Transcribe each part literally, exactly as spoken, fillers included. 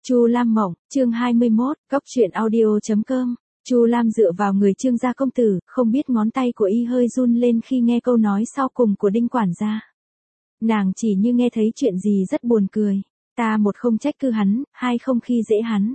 Chu Lam Mộng, chương hai mươi mốt, cốc truyện audio chấm com. Chu Lam dựa vào người Trương gia công tử, không biết ngón tay của y hơi run lên khi nghe câu nói sau cùng của Đinh quản gia. Nàng chỉ như nghe thấy chuyện gì rất buồn cười. Ta một không trách cứ hắn, hai không khi dễ hắn.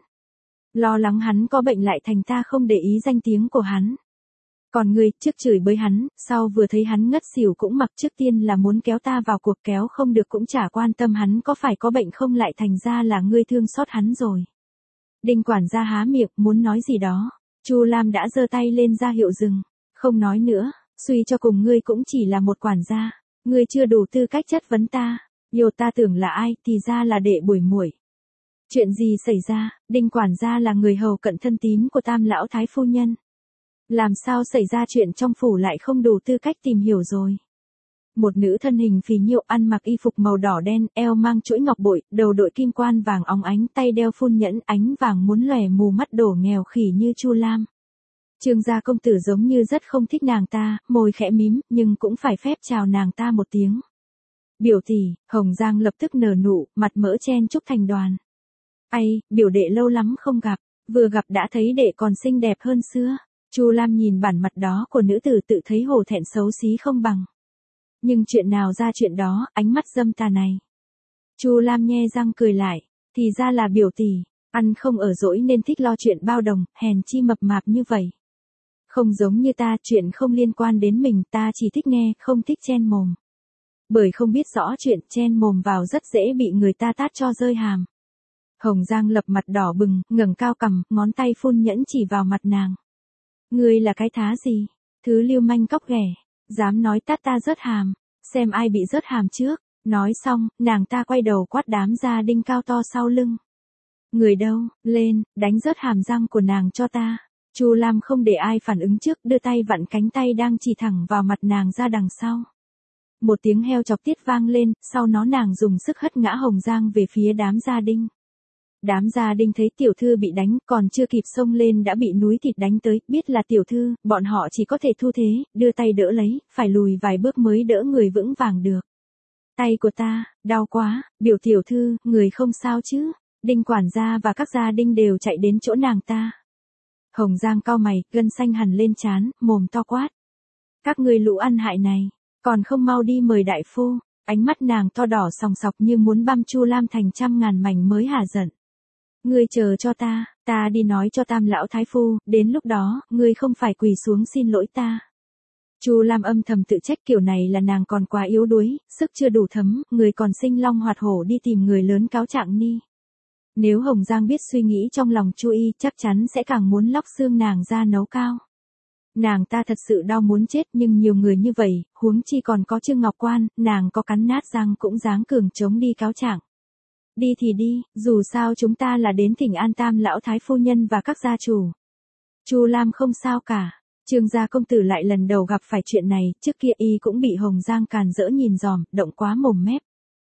Lo lắng hắn có bệnh lại thành ta không để ý danh tiếng của hắn. Còn ngươi, trước chửi bới hắn, sau vừa thấy hắn ngất xỉu cũng mặc trước tiên là muốn kéo ta vào cuộc, kéo không được cũng chả quan tâm hắn có phải có bệnh không, lại thành ra là ngươi thương xót hắn rồi. Đinh quản gia há miệng muốn nói gì đó. Chu Lam đã giơ tay lên ra hiệu dừng. Không nói nữa, suy cho cùng ngươi cũng chỉ là một quản gia. Ngươi chưa đủ tư cách chất vấn ta. Yêu ta tưởng là ai thì ra là đệ bùi muội. Chuyện gì xảy ra? Đinh quản gia là người hầu cận thân tín của Tam lão thái phu nhân. Làm sao xảy ra chuyện trong phủ lại không đủ tư cách tìm hiểu rồi. Một nữ thân hình phì nhiêu, ăn mặc y phục màu đỏ đen, eo mang chuỗi ngọc bội, đầu đội kim quan vàng óng ánh, tay đeo phun nhẫn ánh vàng muốn lòe mù mắt đổ nghèo khỉ như Chu Lam. Trương gia công tử giống như rất không thích nàng ta, môi khẽ mím, nhưng cũng phải phép chào nàng ta một tiếng. Biểu tỷ. Hồng Giang lập tức nở nụ, mặt mỡ chen chúc thành đoàn. Ai, biểu đệ lâu lắm không gặp, vừa gặp đã thấy đệ còn xinh đẹp hơn xưa. Chu Lam nhìn bản mặt đó của nữ tử tự thấy hổ thẹn xấu xí không bằng. Nhưng chuyện nào ra chuyện đó, ánh mắt dâm tà này. Chu Lam nhe răng cười lại, thì ra là biểu tỷ, ăn không ở dỗi nên thích lo chuyện bao đồng, hèn chi mập mạp như vậy. Không giống như ta, chuyện không liên quan đến mình, ta chỉ thích nghe, không thích chen mồm. Bởi không biết rõ chuyện, chen mồm vào rất dễ bị người ta tát cho rơi hàm. Hồng Giang lập mặt đỏ bừng, ngẩng cao cằm, ngón tay phun nhẫn chỉ vào mặt nàng. Ngươi là cái thá gì? Thứ lưu manh cóc ghẻ, dám nói tát ta rớt hàm, xem ai bị rớt hàm trước. Nói xong, nàng ta quay đầu quát đám gia đinh cao to sau lưng. Người đâu, lên, đánh rớt hàm răng của nàng cho ta. Chu Lam không để ai phản ứng trước, đưa tay vặn cánh tay đang chỉ thẳng vào mặt nàng ra đằng sau. Một tiếng heo chọc tiết vang lên, sau nó nàng dùng sức hất ngã Hồng Giang về phía đám gia đinh. Đám gia đinh thấy tiểu thư bị đánh, còn chưa kịp xông lên đã bị núi thịt đánh tới, biết là tiểu thư, bọn họ chỉ có thể thu thế, đưa tay đỡ lấy, phải lùi vài bước mới đỡ người vững vàng được. Tay của ta, đau quá, biểu tiểu thư, người không sao chứ? Đinh quản gia và các gia đinh đều chạy đến chỗ nàng ta. Hồng Giang cau mày, gân xanh hằn lên trán, mồm to quát. Các ngươi lũ ăn hại này, còn không mau đi mời đại phu. Ánh mắt nàng to đỏ sòng sọc như muốn băm Chu Lam thành trăm ngàn mảnh mới hả giận. Ngươi chờ cho ta, ta đi nói cho Tam lão thái phu, đến lúc đó, ngươi không phải quỳ xuống xin lỗi ta. Chu Lam âm thầm tự trách, kiểu này là nàng còn quá yếu đuối, sức chưa đủ thấm, người còn sinh long hoạt hổ đi tìm người lớn cáo trạng ni. Nếu Hồng Giang biết suy nghĩ trong lòng Chu Y, chắc chắn sẽ càng muốn lóc xương nàng ra nấu cao. Nàng ta thật sự đau muốn chết, nhưng nhiều người như vậy, huống chi còn có Trương Ngọc Quan, nàng có cắn nát răng cũng dáng cường chống đi cáo trạng. Đi thì đi, dù sao chúng ta là đến thỉnh an Tam lão thái phu nhân và các gia chủ. Chu Lam không sao cả. Trương gia công tử lại lần đầu gặp phải chuyện này, trước kia y cũng bị Hồng Giang càn rỡ nhìn dòm, động quá mồm mép.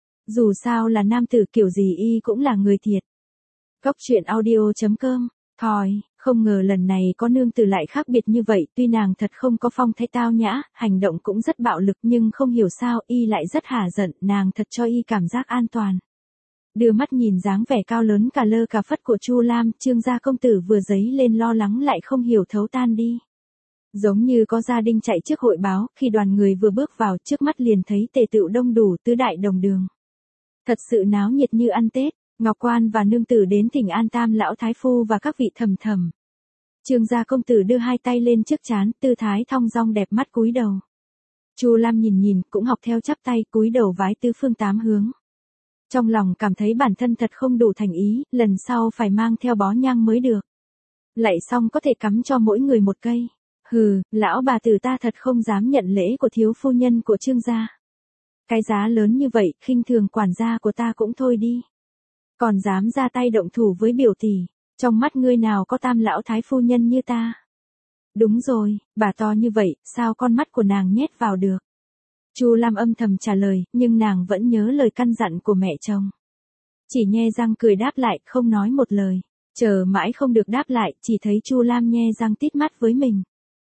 Dù sao là nam tử kiểu gì y cũng là người thiệt. Cốc truyện audio chấm com. Thòi, không ngờ lần này có nương tử lại khác biệt như vậy, tuy nàng thật không có phong thái tao nhã, hành động cũng rất bạo lực, nhưng không hiểu sao y lại rất hả giận, nàng thật cho y cảm giác an toàn. Đưa mắt nhìn dáng vẻ cao lớn cả lơ cả phất của Chu Lam, Trương gia công tử vừa dấy lên lo lắng lại không hiểu thấu tan đi. Giống như có gia đình chạy trước hội báo, khi đoàn người vừa bước vào, trước mắt liền thấy tề tựu đông đủ tứ đại đồng đường. Thật sự náo nhiệt như ăn Tết. Ngọc Quan và nương tử đến thỉnh an Tam lão thái phu và các vị thầm thầm. Trương gia công tử đưa hai tay lên trước trán, tư thái thong dong đẹp mắt cúi đầu. Chu Lam nhìn nhìn, cũng học theo chắp tay cúi đầu vái tứ phương tám hướng. Trong lòng cảm thấy bản thân thật không đủ thành ý, lần sau phải mang theo bó nhang mới được. Lạy xong có thể cắm cho mỗi người một cây. Hừ, lão bà tử ta thật không dám nhận lễ của thiếu phu nhân của Trương gia. Cái giá lớn như vậy, khinh thường quản gia của ta cũng thôi đi. Còn dám ra tay động thủ với biểu tỷ, trong mắt ngươi nào có Tam lão thái phu nhân như ta. Đúng rồi, bà to như vậy, sao con mắt của nàng nhét vào được. Chu Lam âm thầm trả lời, nhưng nàng vẫn nhớ lời căn dặn của mẹ chồng. Chỉ nhe răng cười đáp lại, không nói một lời. Chờ mãi không được đáp lại, chỉ thấy Chu Lam nhe răng tít mắt với mình.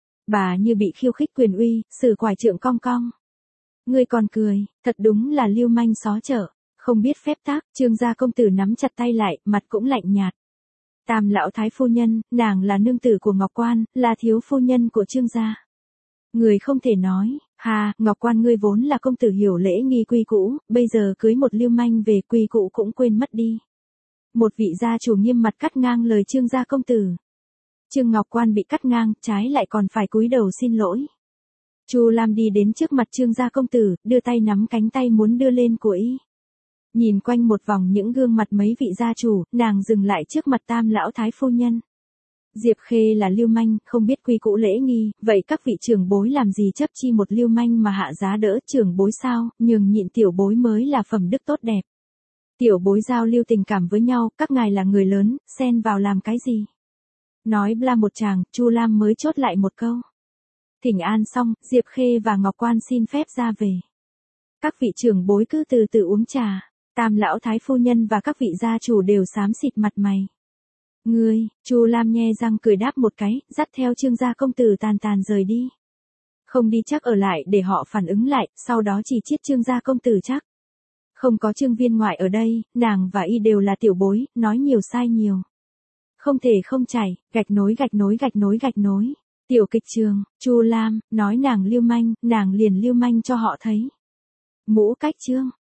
Bà như bị khiêu khích quyền uy, sử quải trượng cong cong. Ngươi còn cười, thật đúng là lưu manh xó chợ. Không biết phép tắc, Trương gia công tử nắm chặt tay lại, mặt cũng lạnh nhạt. Tam lão thái phu nhân, nàng là nương tử của Ngọc Quan, là thiếu phu nhân của Trương gia. Người không thể nói, hà, Ngọc Quan ngươi vốn là công tử hiểu lễ nghi quy cũ, bây giờ cưới một lưu manh về quy cũ cũng quên mất đi. Một vị gia chủ nghiêm mặt cắt ngang lời Trương gia công tử. Trương Ngọc Quan bị cắt ngang, trái lại còn phải cúi đầu xin lỗi. Chu Lam đi đến trước mặt Trương gia công tử, đưa tay nắm cánh tay muốn đưa lên của y. Nhìn quanh một vòng những gương mặt mấy vị gia chủ, nàng dừng lại trước mặt tam lão thái phu nhân. Diệp Khê là lưu manh, không biết quy cũ lễ nghi, vậy các vị trưởng bối làm gì chấp chi một lưu manh mà hạ giá đỡ trưởng bối sao, nhường nhịn tiểu bối mới là phẩm đức tốt đẹp. Tiểu bối giao lưu tình cảm với nhau, các ngài là người lớn, xen vào làm cái gì? Nói bla một tràng, Chu Lam mới chốt lại một câu. Thỉnh an xong, Diệp Khê và Ngọc Quan xin phép ra về. Các vị trưởng bối cứ từ từ uống trà, tam lão thái phu nhân và các vị gia chủ đều xám xịt mặt mày. Ngươi, Chu Lam nhe răng cười đáp một cái, dắt theo Trương gia công tử tàn tàn rời đi. Không đi chắc ở lại để họ phản ứng lại, sau đó chỉ chiết Trương gia công tử chắc. Không có Trương viên ngoại ở đây, nàng và y đều là tiểu bối, nói nhiều sai nhiều. Không thể không chảy, gạch nối gạch nối gạch nối gạch nối. Tiểu kịch trường, Chu Lam, nói nàng lưu manh, nàng liền lưu manh cho họ thấy. Mũ cách trương,